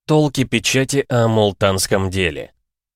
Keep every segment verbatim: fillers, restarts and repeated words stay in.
Толки печати о мултанском деле.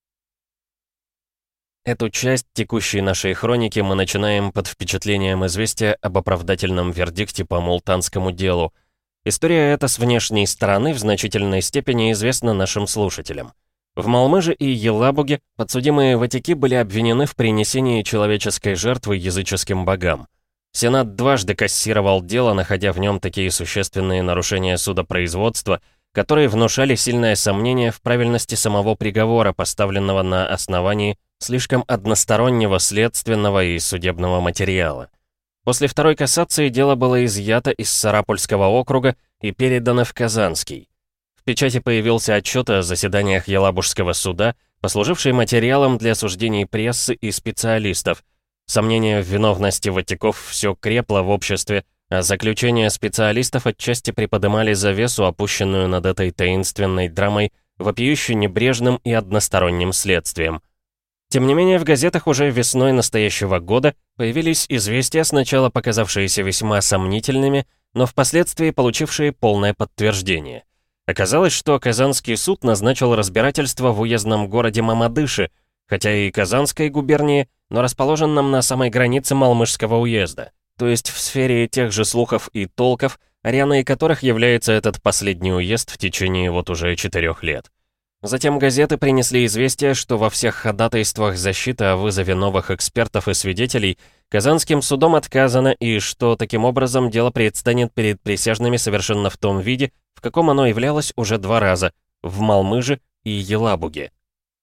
Эту часть текущей нашей хроники мы начинаем под впечатлением известия об оправдательном вердикте по мултанскому делу. История эта с внешней стороны в значительной степени известна нашим слушателям. В Малмыже и Елабуге подсудимые ватики были обвинены в принесении человеческой жертвы языческим богам. Сенат дважды кассировал дело, находя в нем такие существенные нарушения судопроизводства, которые внушали сильное сомнение в правильности самого приговора, поставленного на основании слишком одностороннего следственного и судебного материала. После второй кассации дело было изъято из Сарапульского округа и передано в Казанский. В печати появился отчет о заседаниях Елабужского суда, послуживший материалом для суждений прессы и специалистов. Сомнение в виновности ватиков все крепло в обществе, а заключения специалистов отчасти приподымали завесу, опущенную над этой таинственной драмой, вопиюще небрежным и односторонним следствием. Тем не менее, в газетах уже весной настоящего года появились известия, сначала показавшиеся весьма сомнительными, но впоследствии получившие полное подтверждение. Оказалось, что Казанский суд назначил разбирательство в уездном городе Мамадыше, хотя и Казанской губернии, но расположенном на самой границе Малмыжского уезда, то есть в сфере тех же слухов и толков, ареной которых является этот последний уезд в течение вот уже четырех лет. Затем газеты принесли известие, что во всех ходатайствах защиты о вызове новых экспертов и свидетелей Казанским судом отказано, и что таким образом дело предстанет перед присяжными совершенно в том виде, в каком оно являлось уже два раза — в Малмыже и Елабуге.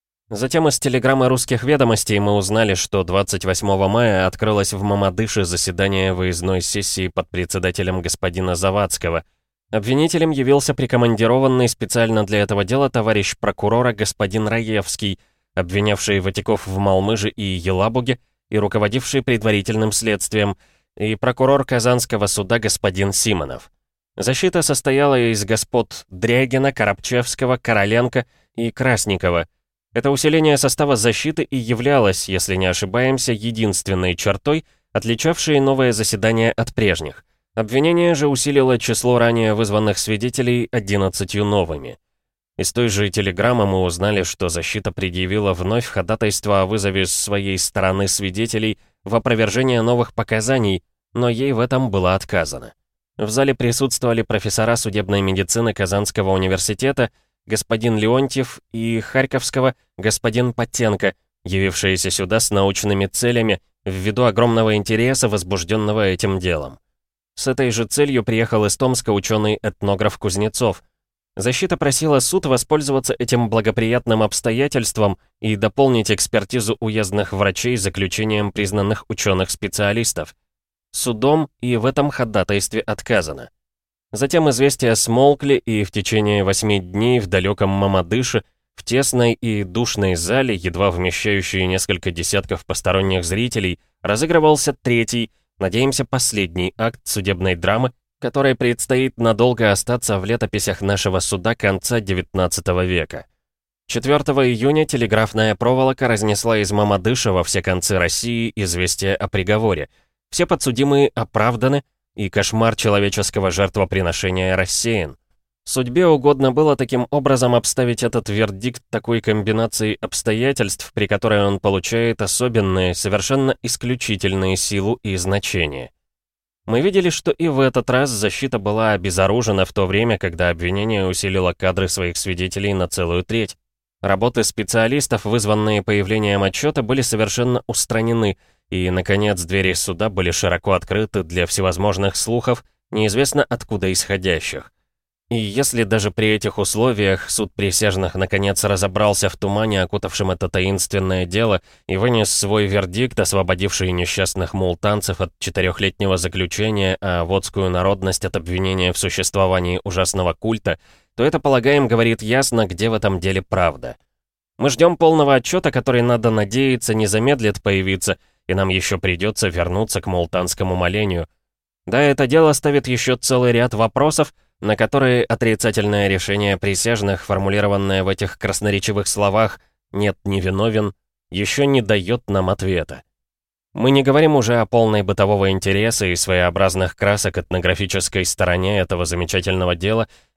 Затем из телеграммы «Русских ведомостей» мы узнали, что двадцать восьмого мая открылось в Мамадыше заседание выездной сессии под председателем господина Завадского. Обвинителем явился прикомандированный специально для этого дела товарищ прокурора господин Раевский, обвинявший ватиков в Малмыже и Елабуге и руководивший предварительным следствием, и прокурор Казанского суда господин Симонов. Защита состояла из господ Дрягина, Коробчевского, Короленко и Красникова. Это усиление состава защиты и являлось, если не ошибаемся, единственной чертой, отличавшей новое заседание от прежних. Обвинение же усилило число ранее вызванных свидетелей одиннадцатью новыми. Из той же телеграммы мы узнали, что защита предъявила вновь ходатайство о вызове с своей стороны свидетелей в опровержение новых показаний, но ей в этом было отказано. В зале присутствовали профессора судебной медицины Казанского университета, господин Леонтьев, и Харьковского господин Потенко, явившиеся сюда с научными целями ввиду огромного интереса, возбужденного этим делом. С этой же целью приехал из Томска ученый-этнограф Кузнецов. Защита просила суд воспользоваться этим благоприятным обстоятельством и дополнить экспертизу уездных врачей заключением признанных ученых-специалистов. Судом и в этом ходатайстве отказано. Затем известия смолкли, и в течение восьми дней в далеком Мамадыше, в тесной и душной зале, едва вмещающей несколько десятков посторонних зрителей, разыгрывался третий, надеемся, последний акт судебной драмы, которой предстоит надолго остаться в летописях нашего суда конца девятнадцатого века. четвёртого июня телеграфная проволока разнесла из Мамадыша во все концы России известие о приговоре. Все подсудимые оправданы, и кошмар человеческого жертвоприношения рассеян. Судьбе угодно было таким образом обставить этот вердикт такой комбинацией обстоятельств, при которой он получает особенные, совершенно исключительные силу и значение. Мы видели, что и в этот раз защита была обезоружена в то время, когда обвинение усилило кадры своих свидетелей на целую треть. Работы специалистов, вызванные появлением отчета, были совершенно устранены, и, наконец, двери суда были широко открыты для всевозможных слухов, неизвестно откуда исходящих. И если даже при этих условиях суд присяжных наконец разобрался в тумане, окутавшем это таинственное дело, и вынес свой вердикт, освободивший несчастных мултанцев от четырехлетнего заключения, а водскую народность от обвинения в существовании ужасного культа, то это, полагаем, говорит ясно, где в этом деле правда. Мы ждем полного отчета, который, надо надеяться, не замедлит появиться, и нам еще придется вернуться к мултанскому молению. Да, это дело ставит еще целый ряд вопросов, на которые отрицательное решение присяжных, формулированное в этих красноречивых словах «нет, не виновен», еще не дает нам ответа. Мы не говорим уже о полной бытового интереса и своеобразных красок этнографической стороне этого замечательного дела,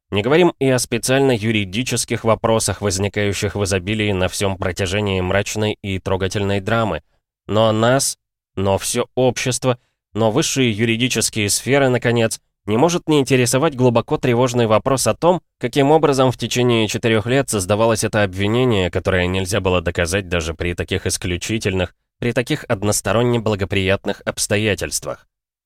Не говорим и о специально юридических вопросах, возникающих в изобилии на всем протяжении мрачной и трогательной драмы. Но нас, но все общество, но высшие юридические сферы, наконец, не может не интересовать глубоко тревожный вопрос о том, каким образом в течение четырех лет создавалось это обвинение, которое нельзя было доказать даже при таких исключительных, при таких односторонне благоприятных обстоятельствах.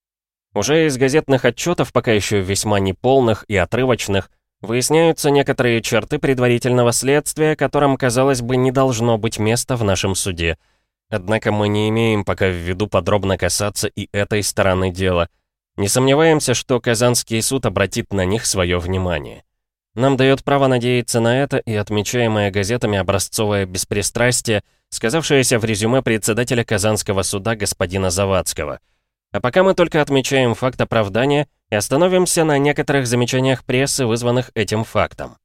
Уже из газетных отчетов, пока еще весьма неполных и отрывочных, выясняются некоторые черты предварительного следствия, которым, казалось бы, не должно быть места в нашем суде. Однако мы не имеем пока в виду подробно касаться и этой стороны дела. Не сомневаемся, что Казанский суд обратит на них свое внимание. Нам дает право надеяться на это и отмечаемое газетами образцовое беспристрастие, сказавшееся в резюме председателя Казанского суда господина Завадского. А пока мы только отмечаем факт оправдания и остановимся на некоторых замечаниях прессы, вызванных этим фактом.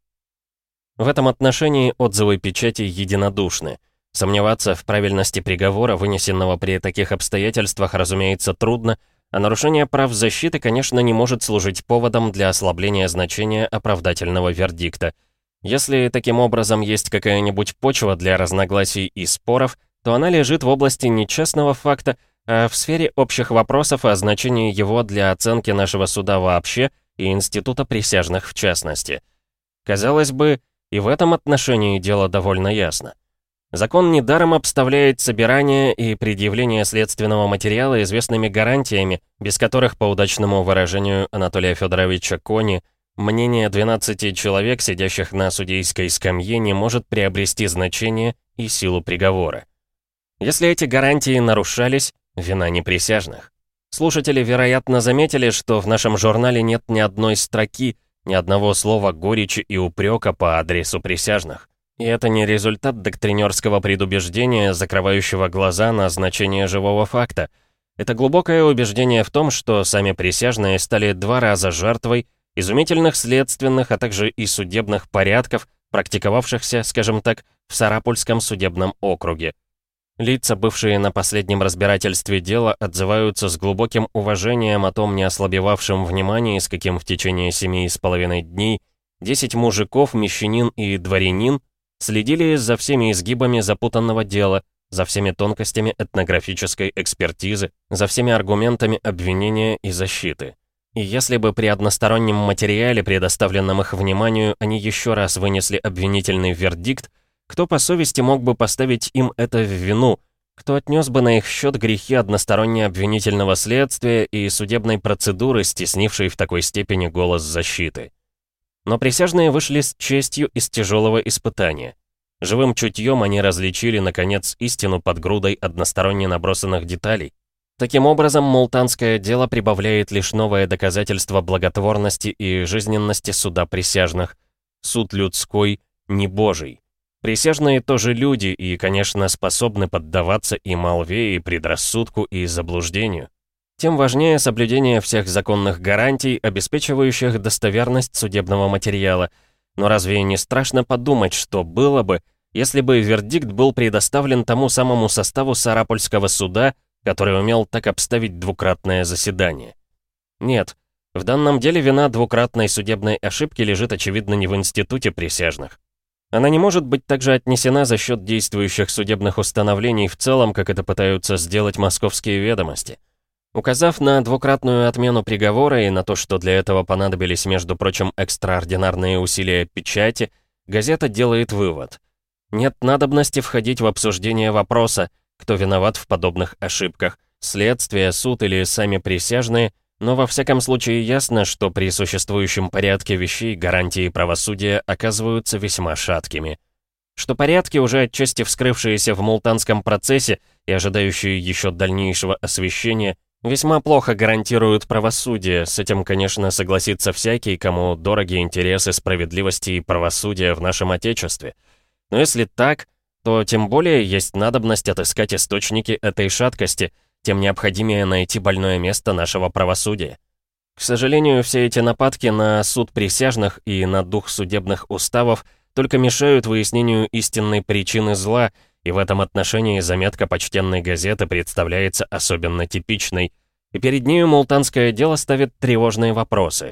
В этом отношении отзывы печати единодушны. Сомневаться в правильности приговора, вынесенного при таких обстоятельствах, разумеется, трудно, а нарушение прав защиты, конечно, не может служить поводом для ослабления значения оправдательного вердикта. Если таким образом есть какая-нибудь почва для разногласий и споров, то она лежит в области не частного факта, а в сфере общих вопросов о значении его для оценки нашего суда вообще и института присяжных в частности. Казалось бы, и в этом отношении дело довольно ясно. Закон недаром обставляет собирание и предъявление следственного материала известными гарантиями, без которых, по удачному выражению Анатолия Федоровича Кони, мнение двенадцати человек, сидящих на судейской скамье, не может приобрести значение и силу приговора. Если эти гарантии нарушались, вина неприсяжных. Слушатели, вероятно, заметили, что в нашем журнале нет ни одной строки, ни одного слова горечи и упрека по адресу присяжных. И это не результат доктринерского предубеждения, закрывающего глаза на значение живого факта. Это глубокое убеждение в том, что сами присяжные стали два раза жертвой изумительных следственных, а также и судебных порядков, практиковавшихся, скажем так, в Сарапульском судебном округе. Лица, бывшие на последнем разбирательстве дела, отзываются с глубоким уважением о том неослабевавшем внимании, с каким в течение семи с половиной дней десять мужиков, мещанин и дворянин следили за всеми изгибами запутанного дела, за всеми тонкостями этнографической экспертизы, за всеми аргументами обвинения и защиты. И если бы при одностороннем материале, предоставленном их вниманию, они еще раз вынесли обвинительный вердикт, кто по совести мог бы поставить им это в вину, кто отнес бы на их счет грехи односторонне обвинительного следствия и судебной процедуры, стеснившей в такой степени голос защиты. Но присяжные вышли с честью из тяжелого испытания. Живым чутьем они различили, наконец, истину под грудой односторонне набросанных деталей. Таким образом, мултанское дело прибавляет лишь новое доказательство благотворности и жизненности суда присяжных. Суд людской, не божий. Присяжные тоже люди и, конечно, способны поддаваться и молве, и предрассудку, и заблуждению. Тем важнее соблюдение всех законных гарантий, обеспечивающих достоверность судебного материала. Но разве не страшно подумать, что было бы, если бы вердикт был предоставлен тому самому составу Сарапульского суда, который умел так обставить двукратное заседание? Нет, в данном деле вина двукратной судебной ошибки лежит, очевидно, не в институте присяжных. Она не может быть также отнесена за счет действующих судебных установлений в целом, как это пытаются сделать московские ведомости. Указав на двукратную отмену приговора и на то, что для этого понадобились, между прочим, экстраординарные усилия печати, газета делает вывод. Нет надобности входить в обсуждение вопроса, кто виноват в подобных ошибках, следствие, суд или сами присяжные, но во всяком случае ясно, что при существующем порядке вещей гарантии правосудия оказываются весьма шаткими. Что порядки, уже отчасти вскрывшиеся в мултанском процессе и ожидающие еще дальнейшего освещения, весьма плохо гарантируют правосудие. С этим, конечно, согласится всякий, кому дороги интересы справедливости и правосудия в нашем Отечестве. Но если так, то тем более есть надобность отыскать источники этой шаткости, тем необходимее найти больное место нашего правосудия. К сожалению, все эти нападки на суд присяжных и на дух судебных уставов только мешают выяснению истинной причины зла, и в этом отношении заметка почтенной газеты представляется особенно типичной. И перед нею мултанское дело ставит тревожные вопросы.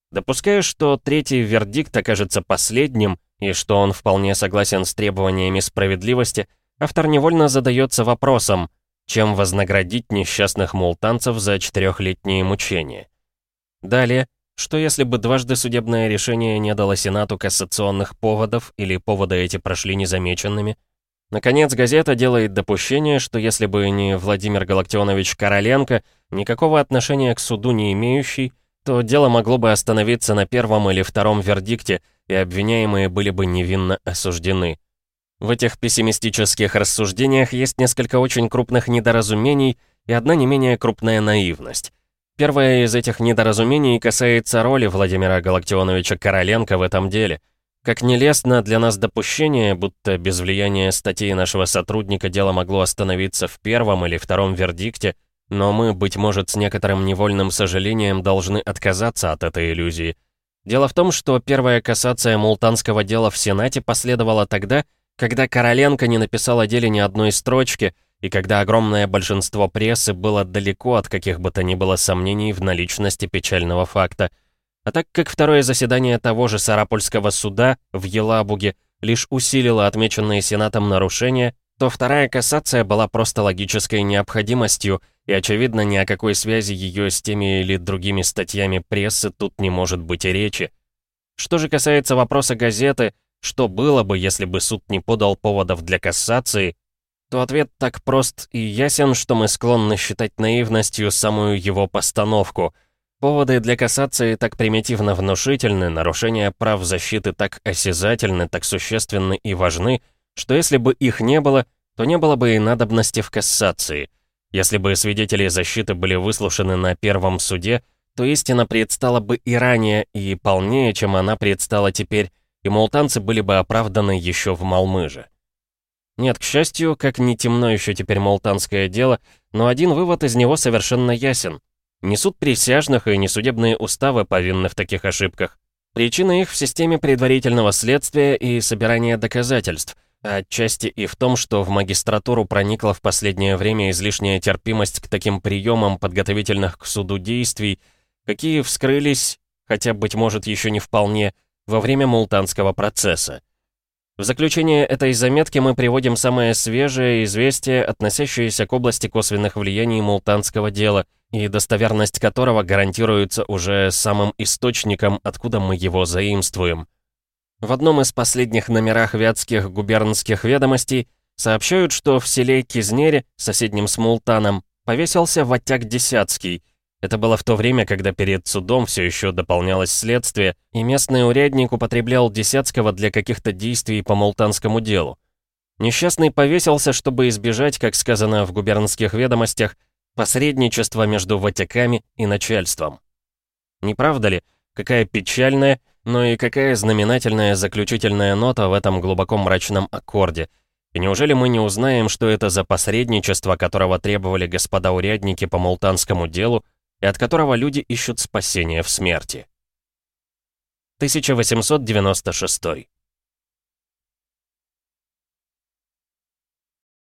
Допуская, что третий вердикт окажется последним, и что он вполне согласен с требованиями справедливости, автор невольно задается вопросом, чем вознаградить несчастных мултанцев за четырехлетние мучения. Далее, что если бы дважды судебное решение не дало Сенату кассационных поводов или поводы эти прошли незамеченными? Наконец, газета делает допущение, что если бы не Владимир Галактионович Короленко, никакого отношения к суду не имеющий, то дело могло бы остановиться на первом или втором вердикте, и обвиняемые были бы невинно осуждены. В этих пессимистических рассуждениях есть несколько очень крупных недоразумений и одна не менее крупная наивность. Первое из этих недоразумений касается роли Владимира Галактионовича Короленко в этом деле. Как нелестно для нас допущение, будто без влияния статей нашего сотрудника дело могло остановиться в первом или втором вердикте, но мы, быть может, с некоторым невольным сожалением должны отказаться от этой иллюзии. Дело в том, что первая кассация мултанского дела в Сенате последовала тогда, когда Короленко не написал о деле ни одной строчки, и когда огромное большинство прессы было далеко от каких бы то ни было сомнений в наличности печального факта. А так как второе заседание того же Сарапульского суда в Елабуге лишь усилило отмеченные Сенатом нарушения, то вторая кассация была просто логической необходимостью, и, очевидно, ни о какой связи ее с теми или другими статьями прессы тут не может быть и речи. Что же касается вопроса газеты, что было бы, если бы суд не подал поводов для кассации, то ответ так прост и ясен, что мы склонны считать наивностью самую его постановку. Поводы для кассации так примитивно внушительны, нарушения прав защиты так осязательны, так существенны и важны, что если бы их не было, то не было бы и надобности в кассации. Если бы свидетели защиты были выслушаны на первом суде, то истина предстала бы и ранее, и полнее, чем она предстала теперь, и мултанцы были бы оправданы еще в Малмыже. Нет, к счастью, как не темно еще теперь мултанское дело, но один вывод из него совершенно ясен. Не суд присяжных и не судебные уставы повинны в таких ошибках. Причина их в системе предварительного следствия и собирания доказательств, а отчасти и в том, что в магистратуру проникла в последнее время излишняя терпимость к таким приемам подготовительных к суду действий, какие вскрылись, хотя, быть может, еще не вполне, во время мултанского процесса. В заключение этой заметки мы приводим самое свежее известие, относящееся к области косвенных влияний мултанского дела, и достоверность которого гарантируется уже самым источником, откуда мы его заимствуем. В одном из последних номерах Вятских губернских ведомостей сообщают, что в селе Кизнере, соседнем с Мултаном, повесился Ватяк Десяцкий. Это было в то время, когда перед судом все еще дополнялось следствие, и местный урядник употреблял Десяцкого для каких-то действий по мултанскому делу. Несчастный повесился, чтобы избежать, как сказано в губернских ведомостях, посредничества между ватяками и начальством. Не правда ли, какая печальная, но и какая знаменательная заключительная нота в этом глубоко мрачном аккорде? И неужели мы не узнаем, что это за посредничество, которого требовали господа урядники по мултанскому делу, и от которого люди ищут спасения в смерти? тысяча восемьсот девяносто шестой.